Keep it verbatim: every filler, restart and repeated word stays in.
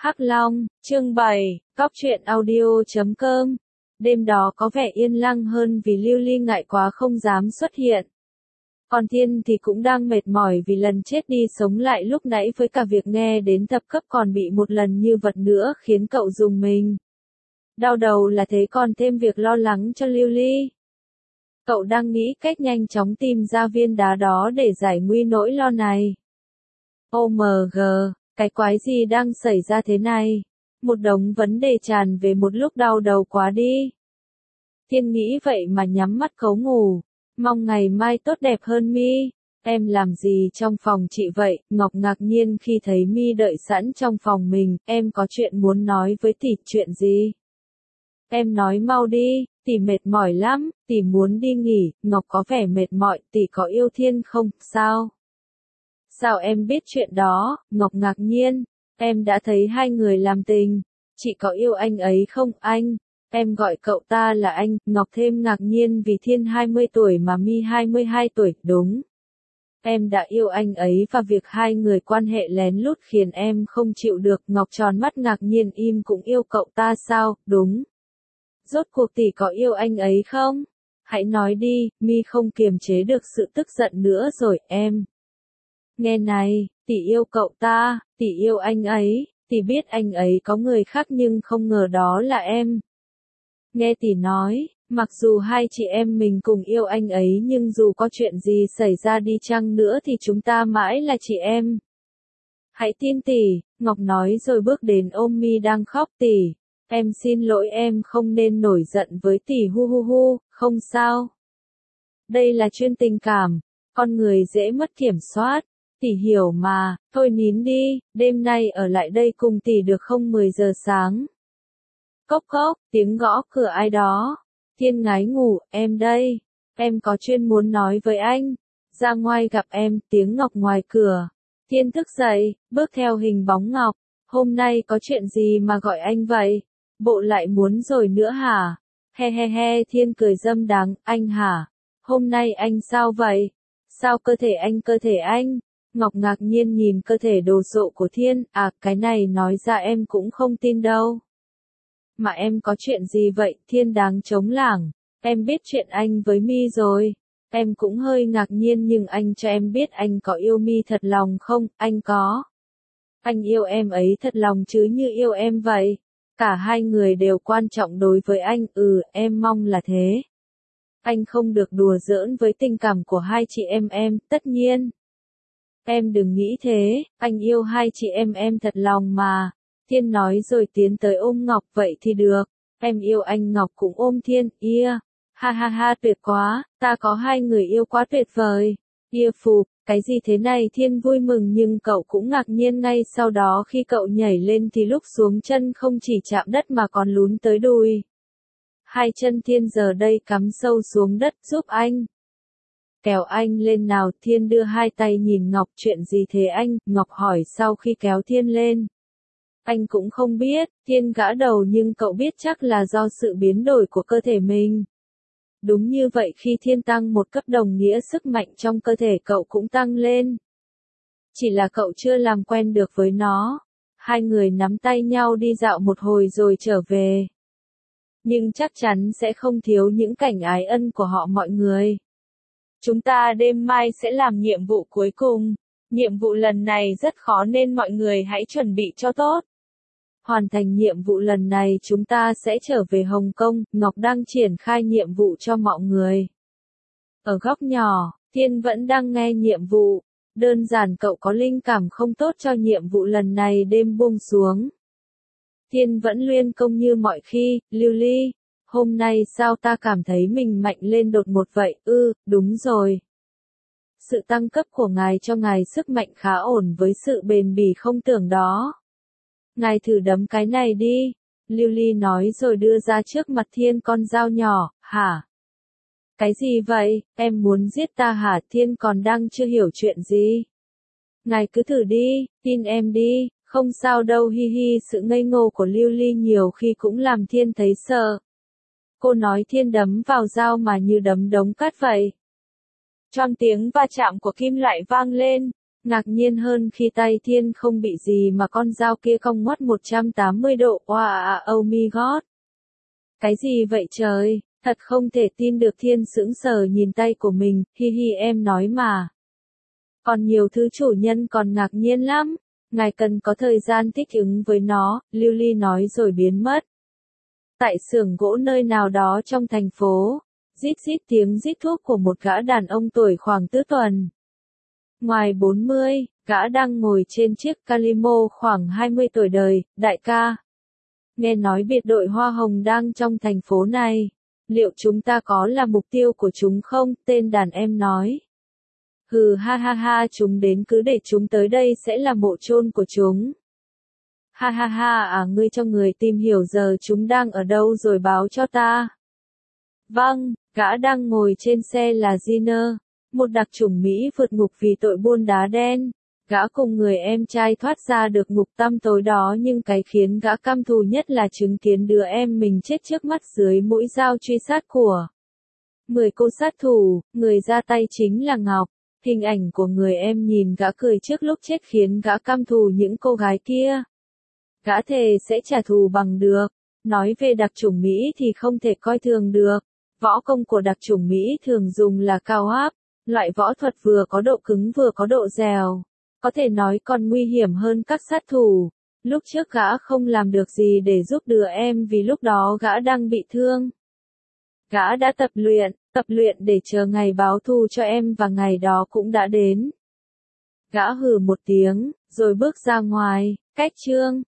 Hắc Long, chương bảy, cóc truyện audio chấm com. Đêm đó có vẻ yên lặng hơn vì Lưu Ly ngại quá không dám xuất hiện. Còn Thiên thì cũng đang mệt mỏi vì lần chết đi sống lại lúc nãy với cả việc nghe đến thập cấp còn bị một lần như vật nữa khiến cậu rùng mình. Đau đầu là thế còn thêm việc lo lắng cho Lưu Ly. Cậu đang nghĩ cách nhanh chóng tìm ra viên đá đó để giải nguy nỗi lo này. ô em giê, cái quái gì đang xảy ra thế này? Một đống vấn đề tràn về một lúc đau đầu quá đi. Thiên nghĩ vậy mà nhắm mắt cấu ngủ. Mong ngày mai tốt đẹp hơn Mi. Em làm gì trong phòng chị vậy? Ngọc ngạc nhiên khi thấy Mi đợi sẵn trong phòng mình. Em có chuyện muốn nói với tỷ. Chuyện gì? Em nói mau đi, tỷ mệt mỏi lắm, tỷ muốn đi nghỉ. Ngọc có vẻ mệt mỏi, tỷ có yêu Thiên không? Sao? Sao em biết chuyện đó? Ngọc ngạc nhiên. Em đã thấy hai người làm tình. Chị có yêu anh ấy không? Anh. Em gọi cậu ta là anh. Ngọc thêm ngạc nhiên vì Thiên hai mươi tuổi mà Mi hai mươi hai tuổi. Đúng. Em đã yêu anh ấy và việc hai người quan hệ lén lút khiến em không chịu được. Ngọc tròn mắt ngạc nhiên im cũng yêu cậu ta sao? Đúng. Rốt cuộc tỷ có yêu anh ấy không? Hãy nói đi. Mi không kiềm chế được sự tức giận nữa rồi. Em. Nghe này, tỷ yêu cậu ta, tỷ yêu anh ấy, tỷ biết anh ấy có người khác nhưng không ngờ đó là em. Nghe tỷ nói, mặc dù hai chị em mình cùng yêu anh ấy nhưng dù có chuyện gì xảy ra đi chăng nữa thì chúng ta mãi là chị em. Hãy tin tỷ, Ngọc nói rồi bước đến ôm Mi đang khóc. Tỷ, em xin lỗi, em không nên nổi giận với tỷ. Hu hu hu, không sao. Đây là chuyện tình cảm, con người dễ mất kiểm soát. Tỷ hiểu mà, thôi nín đi, đêm nay ở lại đây cùng tỷ được không? Mười giờ sáng. Cốc cốc, tiếng gõ cửa ai đó. Thiên ngái ngủ, em đây. Em có chuyện muốn nói với anh. Ra ngoài gặp em, tiếng Ngọc ngoài cửa. Thiên thức dậy, bước theo hình bóng Ngọc. Hôm nay có chuyện gì mà gọi anh vậy? Bộ lại muốn rồi nữa hả? He he he, Thiên cười dâm đáng, anh hả? Hôm nay anh sao vậy? Sao cơ thể anh cơ thể anh? Ngọc ngạc nhiên nhìn cơ thể đồ sộ của Thiên. À, cái này nói ra em cũng không tin đâu. Mà em có chuyện gì vậy? Thiên đáng trống lảng. Em biết chuyện anh với Mi rồi. Em cũng hơi ngạc nhiên nhưng anh cho em biết anh có yêu Mi thật lòng không? Anh có. Anh yêu em ấy thật lòng chứ như yêu em vậy. Cả hai người đều quan trọng đối với anh. Ừ, em mong là thế. Anh không được đùa giỡn với tình cảm của hai chị em em, tất nhiên. Em đừng nghĩ thế, anh yêu hai chị em em thật lòng mà. Thiên nói rồi tiến tới ôm Ngọc. Vậy thì được, em yêu anh. Ngọc cũng ôm Thiên. Ia, yeah. Ha ha ha, tuyệt quá, ta có hai người yêu quá tuyệt vời. Ia yeah, phù, cái gì thế này? Thiên vui mừng nhưng cậu cũng ngạc nhiên ngay sau đó khi cậu nhảy lên thì lúc xuống chân không chỉ chạm đất mà còn lún tới đùi. Hai chân Thiên giờ đây cắm sâu xuống đất. Giúp anh. Kéo anh lên nào. Thiên đưa hai tay nhìn Ngọc. Chuyện gì thế anh? Ngọc hỏi sau khi kéo Thiên lên. Anh cũng không biết. Thiên gã đầu nhưng cậu biết chắc là do sự biến đổi của cơ thể mình. Đúng như vậy, khi Thiên tăng một cấp đồng nghĩa sức mạnh trong cơ thể cậu cũng tăng lên. Chỉ là cậu chưa làm quen được với nó. Hai người nắm tay nhau đi dạo một hồi rồi trở về. Nhưng chắc chắn sẽ không thiếu những cảnh ái ân của họ mọi người. Chúng ta đêm mai sẽ làm nhiệm vụ cuối cùng. Nhiệm vụ lần này rất khó nên mọi người hãy chuẩn bị cho tốt. Hoàn thành nhiệm vụ lần này chúng ta sẽ trở về Hồng Kông. Ngọc đang triển khai nhiệm vụ cho mọi người. Ở góc nhỏ, Thiên vẫn đang nghe nhiệm vụ. Đơn giản cậu có linh cảm không tốt cho nhiệm vụ lần này. Đêm buông xuống. Thiên vẫn luyện công như mọi khi. Lưu Ly, hôm nay sao ta cảm thấy mình mạnh lên đột ngột vậy? Ư, ừ, đúng rồi. Sự tăng cấp của ngài cho ngài sức mạnh khá ổn với sự bền bỉ không tưởng đó. Ngài thử đấm cái này đi. Lưu Ly nói rồi đưa ra trước mặt Thiên con dao nhỏ. Hả? Cái gì vậy? Em muốn giết ta hả? Thiên còn đang chưa hiểu chuyện gì. Ngài cứ thử đi, tin em đi, không sao đâu. Hi hi, sự ngây ngô của Lưu Ly nhiều khi cũng làm Thiên thấy sợ. Cô nói Thiên đấm vào dao mà như đấm đống cát vậy. Trong tiếng va chạm của kim loại vang lên, Ngạc nhiên hơn khi tay Thiên không bị gì mà con dao kia cong ngoắt một trăm tám mươi độ. Wow, oh my god. Cái gì vậy trời, thật không thể tin được. Thiên sững sờ nhìn tay của mình, hi hi em nói mà. Còn nhiều thứ chủ nhân còn ngạc nhiên lắm, ngài cần có thời gian thích ứng với nó, Lưu Ly nói rồi biến mất. Tại xưởng gỗ nơi nào đó trong thành phố, rít rít tiếng rít thuốc của một gã đàn ông tuổi khoảng tứ tuần. Ngoài bốn mươi, gã đang ngồi trên chiếc Calimo khoảng hai mươi tuổi đời. Đại ca, nghe nói biệt đội hoa hồng đang trong thành phố này. Liệu chúng ta có là mục tiêu của chúng không? Tên đàn em nói. Hừ ha ha ha, chúng đến cứ để chúng tới đây sẽ là mộ chôn của chúng. Ha ha ha, à ngươi cho người tìm hiểu giờ chúng đang ở đâu rồi báo cho ta. Vâng, gã đang ngồi trên xe là Giner, một đặc chủng Mỹ vượt ngục vì tội buôn đá đen. Gã cùng người em trai thoát ra được ngục tăm tối đó, nhưng cái khiến gã căm thù nhất là chứng kiến đứa em mình chết trước mắt dưới mũi dao truy sát của mười cô sát thủ. Người ra tay chính là Ngọc. Hình ảnh của người em nhìn gã cười trước lúc chết khiến gã căm thù những cô gái kia. Gã thề sẽ trả thù bằng được. Nói về đặc chủng Mỹ thì không thể coi thường được. Võ công của đặc chủng Mỹ thường dùng là cao áp, loại võ thuật vừa có độ cứng vừa có độ dẻo. Có thể nói còn nguy hiểm hơn các sát thủ. Lúc trước gã không làm được gì để giúp đứa em vì lúc đó gã đang bị thương. Gã đã tập luyện, tập luyện để chờ ngày báo thù cho em và ngày đó cũng đã đến. Gã hừ một tiếng, rồi bước ra ngoài, cách Trương